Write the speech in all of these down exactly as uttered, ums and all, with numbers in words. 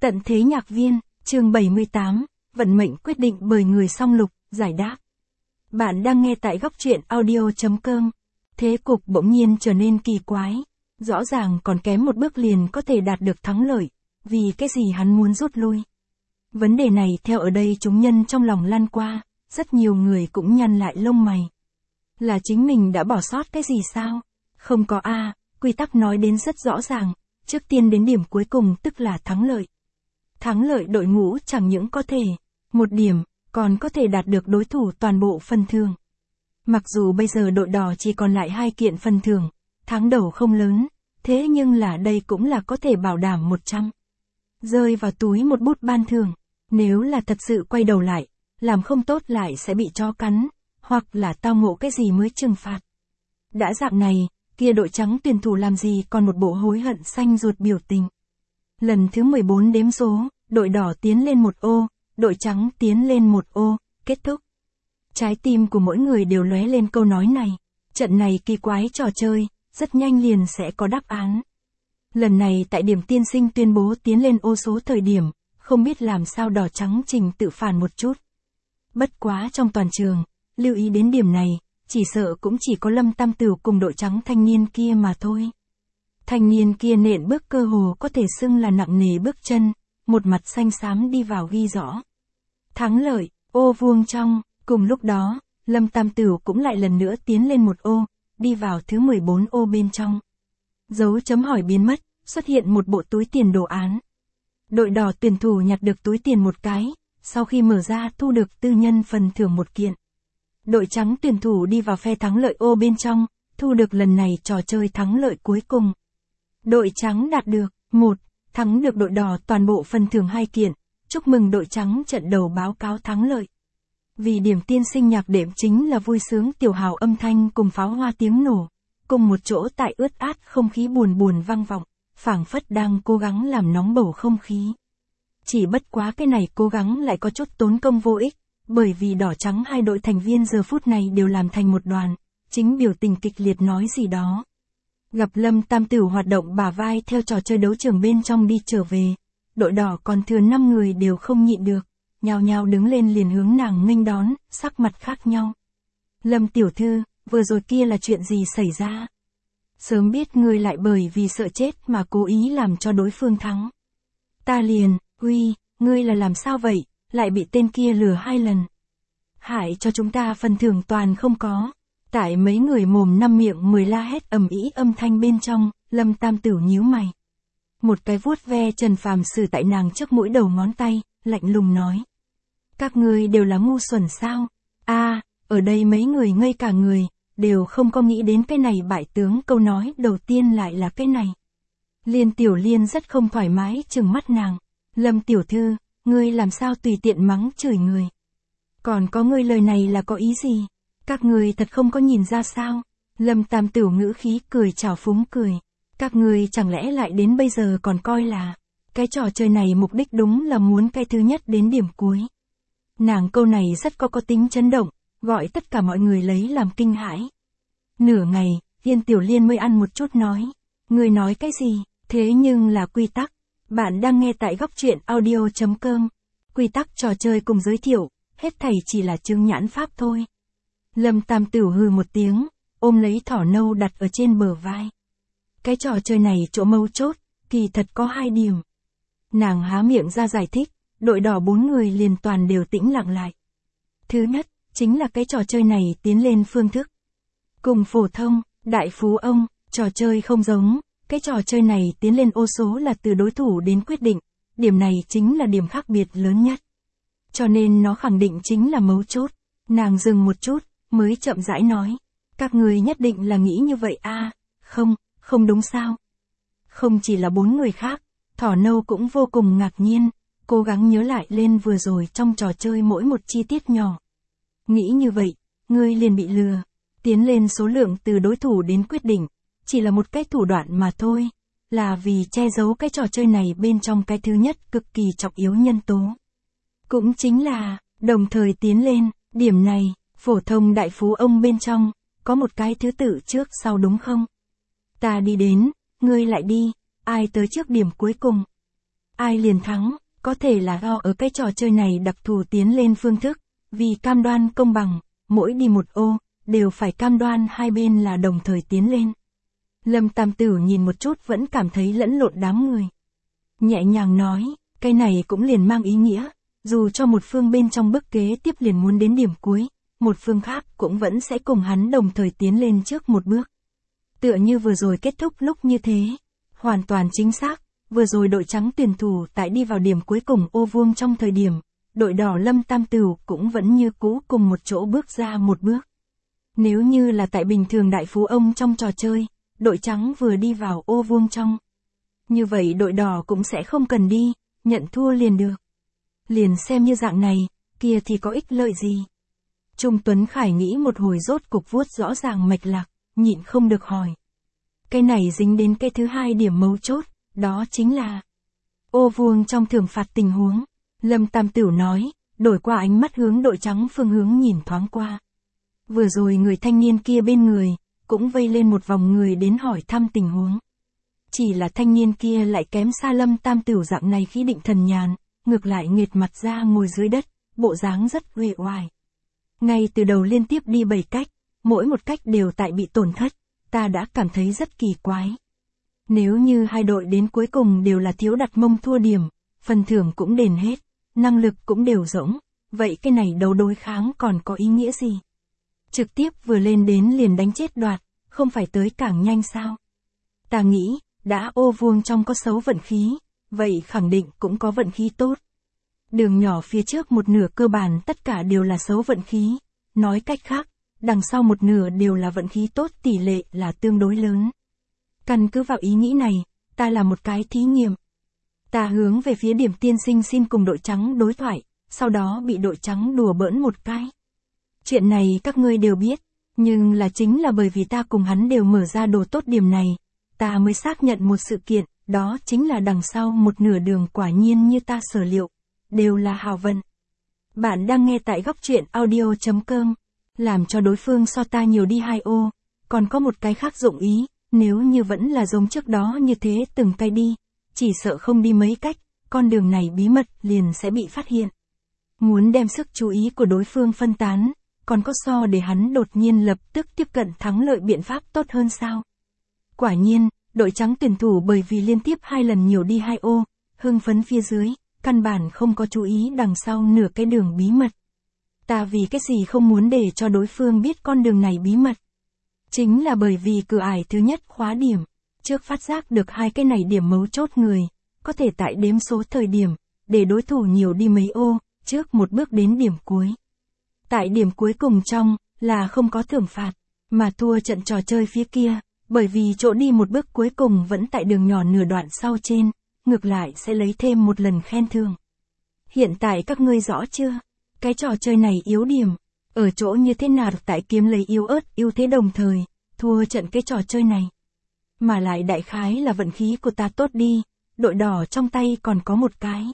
Tận thế nhạc viên, chương bảy mươi tám, vận mệnh quyết định bởi người song lục, giải đáp. Bạn đang nghe tại góc truyện audio.com. Thế cục bỗng nhiên trở nên kỳ quái. Rõ ràng còn kém một bước liền có thể đạt được thắng lợi. Vì cái gì hắn muốn rút lui? Vấn đề này theo ở đây chúng nhân trong lòng lăn qua, rất nhiều người cũng nhăn lại lông mày. Là chính mình đã bỏ sót cái gì sao? Không có a, quy tắc nói đến rất rõ ràng, trước tiên đến điểm cuối cùng tức là thắng lợi. Thắng lợi đội ngũ chẳng những có thể, một điểm, còn có thể đạt được đối thủ toàn bộ phần thưởng. Mặc dù bây giờ đội đỏ chỉ còn lại hai kiện phần thưởng, thắng đầu không lớn, thế nhưng là đây cũng là có thể bảo đảm một trăm. Rơi vào túi một bút ban thưởng, nếu là thật sự quay đầu lại, làm không tốt lại sẽ bị chó cắn, hoặc là tao ngộ cái gì mới trừng phạt. Đã dạng này, kia đội trắng tuyển thủ làm gì còn một bộ hối hận xanh ruột biểu tình. Lần thứ mười bốn đếm số, đội đỏ tiến lên một ô, đội trắng tiến lên một ô, kết thúc. Trái tim của mỗi người đều lóe lên câu nói này. Trận này kỳ quái trò chơi, rất nhanh liền sẽ có đáp án. Lần này tại điểm tiên sinh tuyên bố tiến lên ô số thời điểm, không biết làm sao đỏ trắng trình tự phản một chút. Bất quá trong toàn trường, lưu ý đến điểm này, chỉ sợ cũng chỉ có Lâm Tam Tửu cùng đội trắng thanh niên kia mà thôi. Thanh niên kia nện bước cơ hồ có thể xưng là nặng nề bước chân, một mặt xanh xám đi vào ghi rõ. Thắng lợi, ô vuông trong, cùng lúc đó, Lâm Tam Tửu cũng lại lần nữa tiến lên một ô, đi vào thứ mười bốn ô bên trong. Dấu chấm hỏi biến mất, xuất hiện một bộ túi tiền đồ án. Đội đỏ tuyển thủ nhặt được túi tiền một cái, sau khi mở ra thu được tư nhân phần thưởng một kiện. Đội trắng tuyển thủ đi vào phe thắng lợi ô bên trong, thu được lần này trò chơi thắng lợi cuối cùng. Đội trắng đạt được, một, thắng được đội đỏ toàn bộ phần thưởng hai kiện, chúc mừng đội trắng trận đầu báo cáo thắng lợi. Vì điểm tiên sinh nhạc đệm chính là vui sướng tiểu hào âm thanh cùng pháo hoa tiếng nổ, cùng một chỗ tại ướt át không khí buồn buồn vang vọng, phảng phất đang cố gắng làm nóng bầu không khí. Chỉ bất quá cái này cố gắng lại có chút tốn công vô ích, bởi vì đỏ trắng hai đội thành viên giờ phút này đều làm thành một đoàn, chính biểu tình kịch liệt nói gì đó. Gặp Lâm Tam Tửu hoạt động bả vai theo trò chơi đấu trường bên trong đi trở về, đội đỏ còn thừa năm người đều không nhịn được, nhao nhao đứng lên liền hướng nàng nghênh đón, sắc mặt khác nhau. Lâm tiểu thư, vừa rồi kia là chuyện gì xảy ra? Sớm biết ngươi lại bởi vì sợ chết mà cố ý làm cho đối phương thắng. Ta liền, uy, ngươi là làm sao vậy, lại bị tên kia lừa hai lần. Hại cho chúng ta phần thưởng toàn không có. Tại mấy người mồm năm miệng mười la hét ầm ĩ âm thanh bên trong, Lâm Tam Tửu nhíu mày. Một cái vuốt ve Trần Phàm xử tại nàng trước mũi đầu ngón tay, lạnh lùng nói. Các ngươi đều là ngu xuẩn sao? A, à, ở đây mấy người ngây cả người, đều không có nghĩ đến cái này bại tướng, câu nói đầu tiên lại là cái này. Liên Tiểu Liên rất không thoải mái trừng mắt nàng. Lâm tiểu thư, ngươi làm sao tùy tiện mắng chửi người? Còn có ngươi lời này là có ý gì? Các người thật không có nhìn ra sao? Lâm Tam Tửu ngữ khí cười trào phúng cười. Các người chẳng lẽ lại đến bây giờ còn coi là cái trò chơi này mục đích đúng là muốn cái thứ nhất đến điểm cuối. Nàng câu này rất có có tính chấn động, gọi tất cả mọi người lấy làm kinh hãi. Nửa ngày, Yên Tiểu Liên mới ăn một chút nói. Người nói cái gì? Thế nhưng là quy tắc. Bạn đang nghe tại góc truyện audio.com. Quy tắc trò chơi cùng giới thiệu, hết thảy chỉ là chứng nhãn pháp thôi. Lâm Tam Tửu hừ một tiếng, ôm lấy thỏ nâu đặt ở trên bờ vai. Cái trò chơi này chỗ mấu chốt, kỳ thật có hai điểm. Nàng há miệng ra giải thích, đội đỏ bốn người liền toàn đều tĩnh lặng lại. Thứ nhất, chính là cái trò chơi này tiến lên phương thức. Cùng phổ thông, đại phú ông, trò chơi không giống, cái trò chơi này tiến lên ô số là từ đối thủ đến quyết định, điểm này chính là điểm khác biệt lớn nhất. Cho nên nó khẳng định chính là mấu chốt. Nàng dừng một chút, mới chậm rãi nói. Các người nhất định là nghĩ như vậy a? À, không, không đúng sao? Không chỉ là bốn người khác, thỏ nâu cũng vô cùng ngạc nhiên, cố gắng nhớ lại lên vừa rồi trong trò chơi mỗi một chi tiết nhỏ. Nghĩ như vậy, ngươi liền bị lừa, tiến lên số lượng từ đối thủ đến quyết định, chỉ là một cái thủ đoạn mà thôi, là vì che giấu cái trò chơi này bên trong cái thứ nhất cực kỳ trọng yếu nhân tố. Cũng chính là, đồng thời tiến lên, điểm này, phổ thông đại phú ông bên trong, có một cái thứ tự trước sau đúng không? Ta đi đến, ngươi lại đi, ai tới trước điểm cuối cùng? ai liền thắng, có thể là do ở cái trò chơi này đặc thù tiến lên phương thức, vì cam đoan công bằng, mỗi đi một ô, đều phải cam đoan hai bên là đồng thời tiến lên. Lâm Tam Tửu nhìn một chút vẫn cảm thấy lẫn lộn đám người. Nhẹ nhàng nói, cái này cũng liền mang ý nghĩa, dù cho một phương bên trong bước kế tiếp liền muốn đến điểm cuối, một phương khác cũng vẫn sẽ cùng hắn đồng thời tiến lên trước một bước. Tựa như vừa rồi kết thúc lúc như thế. Hoàn toàn chính xác, vừa rồi đội trắng tuyển thủ tại đi vào điểm cuối cùng ô vuông trong thời điểm, đội đỏ Lâm Tam Tửu cũng vẫn như cũ cùng một chỗ bước ra một bước. Nếu như là tại bình thường đại phú ông trong trò chơi, đội trắng vừa đi vào ô vuông trong. Như vậy đội đỏ cũng sẽ không cần đi, nhận thua liền được. Liền xem như dạng này, kia thì có ích lợi gì? Trung Tuấn Khải nghĩ một hồi rốt cục vuốt rõ ràng mạch lạc, nhịn không được hỏi. Cái này dính đến cái thứ hai điểm mấu chốt, đó chính là ô vuông trong thưởng phạt tình huống. Lâm Tam Tửu nói, đổi qua ánh mắt hướng đội trắng phương hướng nhìn thoáng qua. Vừa rồi người thanh niên kia bên người, cũng vây lên một vòng người đến hỏi thăm tình huống. Chỉ là thanh niên kia lại kém xa Lâm Tam Tửu dạng này khi định thần nhàn, ngược lại nghệt mặt ra ngồi dưới đất, bộ dáng rất uể oải. Ngay từ đầu liên tiếp đi bảy cách, mỗi một cách đều tại bị tổn thất, ta đã cảm thấy rất kỳ quái. Nếu như hai đội đến cuối cùng đều là thiếu đặt mông thua điểm, phần thưởng cũng đền hết, năng lực cũng đều rỗng, vậy cái này đấu đối kháng còn có ý nghĩa gì? Trực tiếp vừa lên đến liền đánh chết đoạt, không phải tới càng nhanh sao? Ta nghĩ, đã ô vuông trong có xấu vận khí, vậy khẳng định cũng có vận khí tốt. Đường nhỏ phía trước một nửa cơ bản tất cả đều là xấu vận khí, nói cách khác, đằng sau một nửa đều là vận khí tốt, tỷ lệ là tương đối lớn. Căn cứ vào ý nghĩ này, ta là một cái thí nghiệm. Ta hướng về phía Điểm tiên sinh xin cùng đội trắng đối thoại, sau đó bị đội trắng đùa bỡn một cái. Chuyện này các ngươi đều biết, nhưng là chính là bởi vì ta cùng hắn đều mở ra đồ tốt điểm này, ta mới xác nhận một sự kiện, đó chính là đằng sau một nửa đường quả nhiên như ta sở liệu, đều là hào vận. Bạn đang nghe tại góc truyện audio chấm com, làm cho đối phương so ta nhiều đi hai ô, còn có một cái khác dụng ý, nếu như vẫn là giống trước đó như thế từng tay đi, chỉ sợ không đi mấy cách, con đường này bí mật liền sẽ bị phát hiện. Muốn đem sức chú ý của đối phương phân tán, còn có so để hắn đột nhiên lập tức tiếp cận thắng lợi biện pháp tốt hơn sao? Quả nhiên, đội trắng tuyển thủ bởi vì liên tiếp hai lần nhiều đi hai ô, hưng phấn phía dưới, căn bản không có chú ý đằng sau nửa cái đường bí mật. Ta vì cái gì không muốn để cho đối phương biết con đường này bí mật? Chính là bởi vì cửa ải thứ nhất khóa điểm, trước phát giác được hai cái này điểm mấu chốt người, có thể tại đếm số thời điểm, để đối thủ nhiều đi mấy ô, trước một bước đến điểm cuối. Tại điểm cuối cùng trong, là không có thưởng phạt, mà thua trận trò chơi phía kia, bởi vì chỗ đi một bước cuối cùng vẫn tại đường nhỏ nửa đoạn sau trên, ngược lại sẽ lấy thêm một lần khen thưởng. Hiện tại các ngươi rõ chưa? Cái trò chơi này yếu điểm, ở chỗ như thế nào tại kiếm lấy yếu ớt ưu thế đồng thời, thua trận cái trò chơi này. Mà lại đại khái là vận khí của ta tốt đi, đội đỏ trong tay còn có một cái.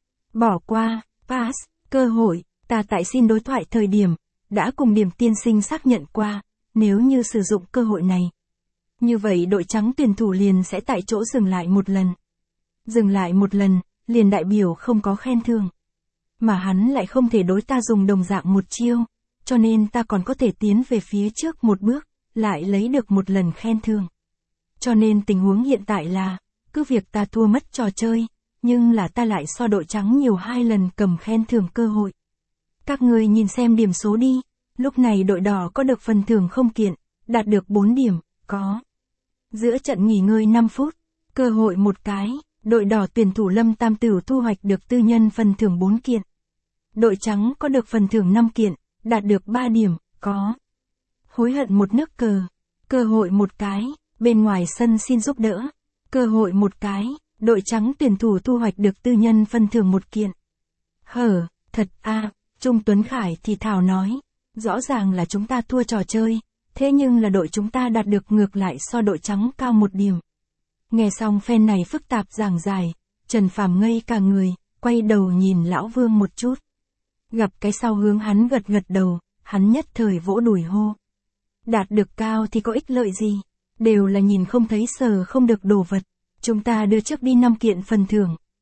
Bỏ qua, pass, cơ hội, ta tại xin đối thoại thời điểm, đã cùng Điểm tiên sinh xác nhận qua, nếu như sử dụng cơ hội này. Như vậy đội trắng tuyển thủ liền sẽ tại chỗ dừng lại một lần. Dừng lại một lần, liền đại biểu không có khen thưởng. Mà hắn lại không thể đối ta dùng đồng dạng một chiêu, cho nên ta còn có thể tiến về phía trước một bước, lại lấy được một lần khen thưởng. Cho nên tình huống hiện tại là, cứ việc ta thua mất trò chơi, nhưng là ta lại so đội trắng nhiều hai lần cầm khen thưởng cơ hội. Các ngươi nhìn xem điểm số đi, lúc này đội đỏ có được phần thưởng không kiện, đạt được bốn điểm, có. Giữa trận nghỉ ngơi năm phút, cơ hội một cái, đội đỏ tuyển thủ Lâm Tam Tửu thu hoạch được tư nhân phần thưởng bốn kiện. Đội trắng có được phần thưởng năm kiện, đạt được ba điểm, có. Hối hận một nước cờ, cơ hội một cái, bên ngoài sân xin giúp đỡ, cơ hội một cái, đội trắng tuyển thủ thu hoạch được tư nhân phần thưởng một kiện. Hở, thật a, à, Trung Tuấn Khải thì thào nói, rõ ràng là chúng ta thua trò chơi, thế nhưng là đội chúng ta đạt được ngược lại so đội trắng cao một điểm. Nghe xong phen này phức tạp giảng dài, Trần Phàm ngây cả người, quay đầu nhìn Lão Vương một chút. Gặp cái sau hướng hắn gật gật đầu, hắn nhất thời vỗ đùi hô. Đạt được cao thì có ích lợi gì, đều là nhìn không thấy sờ không được đồ vật. Chúng ta đưa trước đi năm kiện phần thưởng,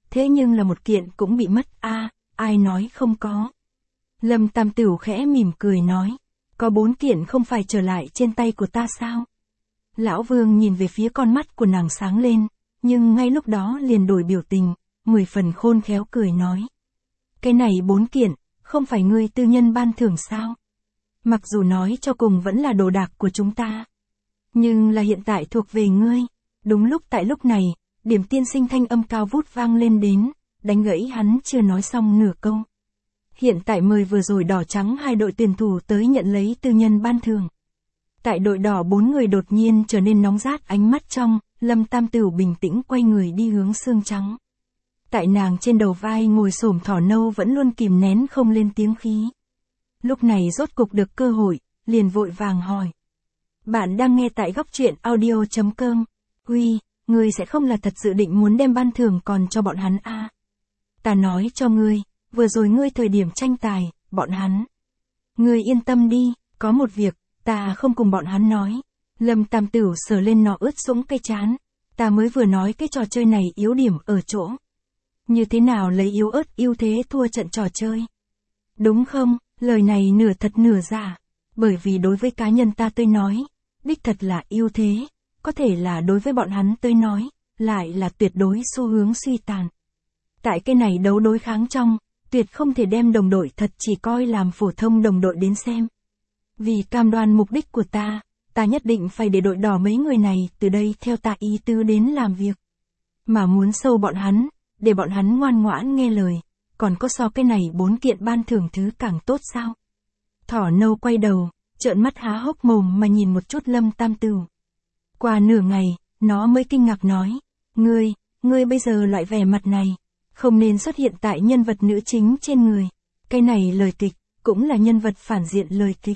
thế nhưng là một kiện cũng bị mất a, à, ai nói không có. Lâm Tam Tửu khẽ mỉm cười nói, có bốn kiện không phải trở lại trên tay của ta sao? Lão Vương nhìn về phía con mắt của nàng sáng lên, nhưng ngay lúc đó liền đổi biểu tình, mười phần khôn khéo cười nói. Cái này bốn kiện, không phải ngươi tư nhân ban thưởng sao? Mặc dù nói cho cùng vẫn là đồ đạc của chúng ta, nhưng là hiện tại thuộc về ngươi. Đúng lúc tại lúc này, Điểm tiên sinh thanh âm cao vút vang lên đến, đánh gãy hắn chưa nói xong nửa câu. Hiện tại mời vừa rồi đỏ trắng hai đội tuyển thủ tới nhận lấy tư nhân ban thưởng. Tại đội đỏ bốn người đột nhiên trở nên nóng rát ánh mắt trong, Lâm Tam Tửu bình tĩnh quay người đi hướng xương trắng. Tại nàng trên đầu vai ngồi xổm thỏ nâu vẫn luôn kìm nén không lên tiếng khí. Lúc này rốt cục được cơ hội, liền vội vàng hỏi. Bạn đang nghe tại góc truyện audio chấm com. Huy, ngươi sẽ không là thật sự định muốn đem ban thưởng còn cho bọn hắn à? Ta nói cho ngươi, vừa rồi ngươi thời điểm tranh tài, bọn hắn. Ngươi yên tâm đi, có một việc, ta không cùng bọn hắn nói. Lâm Tam Tửu sờ lên nọ ướt sũng cái chán. Ta mới vừa nói cái trò chơi này yếu điểm ở chỗ. Như thế nào lấy yếu ớt ưu thế thua trận trò chơi? Đúng không, lời này nửa thật nửa giả. Bởi vì đối với cá nhân ta tôi nói, đích thật là ưu thế. Có thể là đối với bọn hắn tôi nói, lại là tuyệt đối xu hướng suy tàn. Tại cái này đấu đối kháng trong, tuyệt không thể đem đồng đội thật chỉ coi làm phổ thông đồng đội đến xem. Vì cam đoan mục đích của ta, ta nhất định phải để đội đỏ mấy người này từ đây theo ta ý tứ đến làm việc. Mà muốn sâu bọn hắn, để bọn hắn ngoan ngoãn nghe lời, còn có so cái này bốn kiện ban thưởng thứ càng tốt sao? Thỏ nâu quay đầu, trợn mắt há hốc mồm mà nhìn một chút Lâm Tam Tửu. Qua nửa ngày, nó mới kinh ngạc nói, ngươi, ngươi bây giờ loại vẻ mặt này, không nên xuất hiện tại nhân vật nữ chính trên người. Cái này lời kịch, cũng là nhân vật phản diện lời kịch.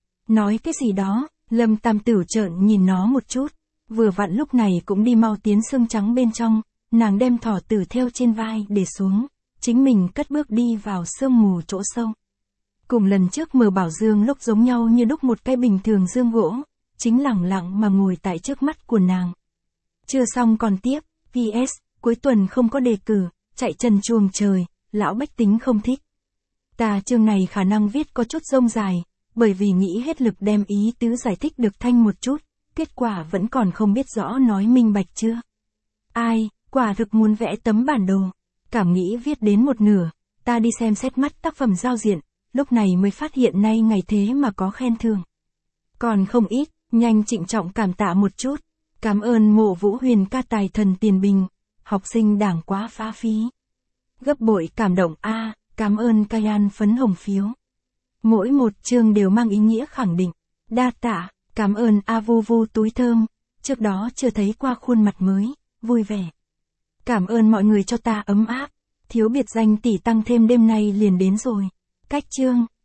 Nói cái gì đó, Lâm Tam Tửu trợn nhìn nó một chút, vừa vặn lúc này cũng đi mau tiến xương trắng bên trong, nàng đem thỏ tử theo trên vai để xuống, chính mình cất bước đi vào sương mù chỗ sâu. Cùng lần trước Mờ Bảo Dương lúc giống nhau như đúc một cái bình thường dương gỗ, chính lẳng lặng mà ngồi tại trước mắt của nàng. Chưa xong còn tiếp, pê ét, cuối tuần không có đề cử, chạy trần chuồng trời, lão bách tính không thích. Ta chương này khả năng viết có chút rông dài, bởi vì nghĩ hết lực đem ý tứ giải thích được thanh một chút, kết quả vẫn còn không biết rõ nói minh bạch chưa. Ai, quả thực muốn vẽ tấm bản đồ, cảm nghĩ viết đến một nửa, ta đi xem xét mắt tác phẩm giao diện, lúc này mới phát hiện nay ngày thế mà có khen thưởng. Còn không ít, nhanh trịnh trọng cảm tạ một chút, cảm ơn Mộ Vũ Huyền ca tài thần tiền bình, học sinh đảng quá phá phí. Gấp bội cảm động a, à, cảm ơn Kayan phấn hồng phiếu. Mỗi một chương đều mang ý nghĩa khẳng định. Đa tạ, cảm ơn A Vu Vu túi thơm, trước đó chưa thấy qua khuôn mặt mới, vui vẻ. Cảm ơn mọi người cho ta ấm áp, thiếu biệt danh tỷ tăng thêm đêm nay liền đến rồi. Cách chương.